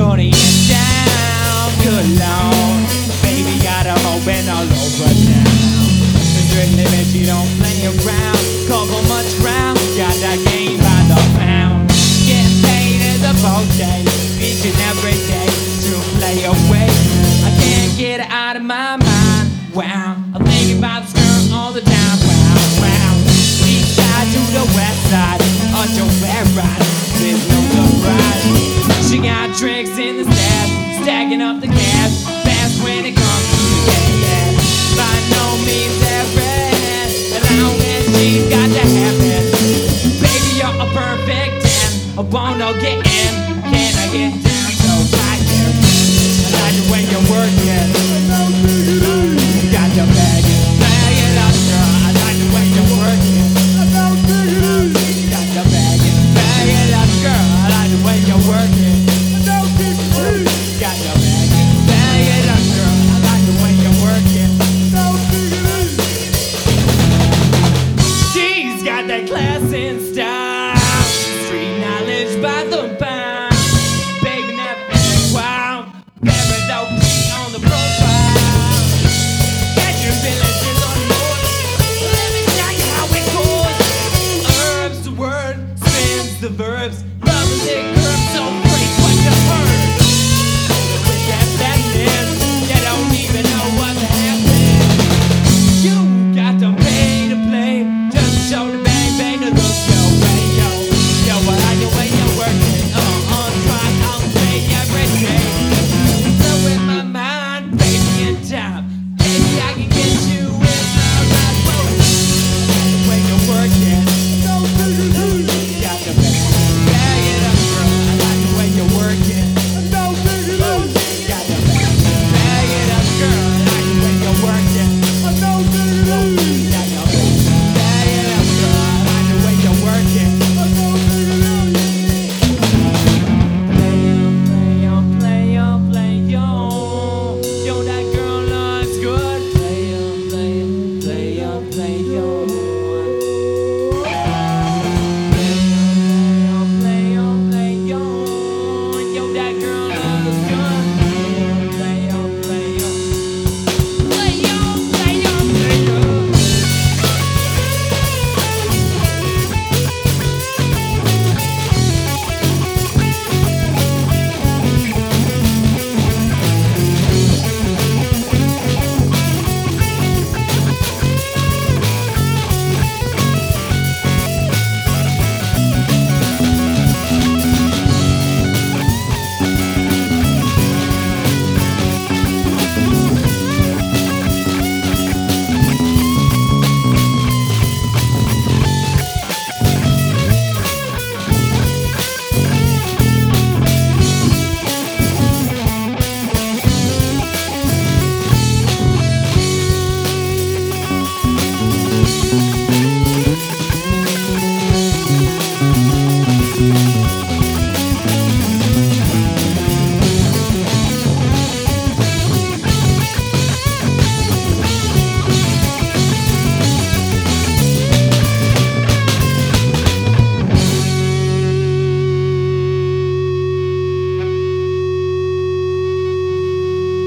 shorty and down. Good Lord, baby got her open all over town. Strictly bitch, she don't play around. Couple much round, got that game by the pound. Getting paid as a birthday, each and every day to play away. I can't get it out of my mind. Wow, I'm thinking about this girl all the time. Wow, wow. East side to the west side, on your red ride, there's no surprise. She got tricks in the stash, stacking up the cash, fast when it comes to the cash. By no means average, as long as she's got the habit. Baby, you're a perfect 10, I wanna get in, can I get down so right here? I like the way you work it. You got your bag it up, girl. I like the way you work it. You got your bag it up, girl. I like the way you work it. You got your bag it up, girl. I like the way you work it. She's got that class and style, street knowledge by the pound. Baby never act wild.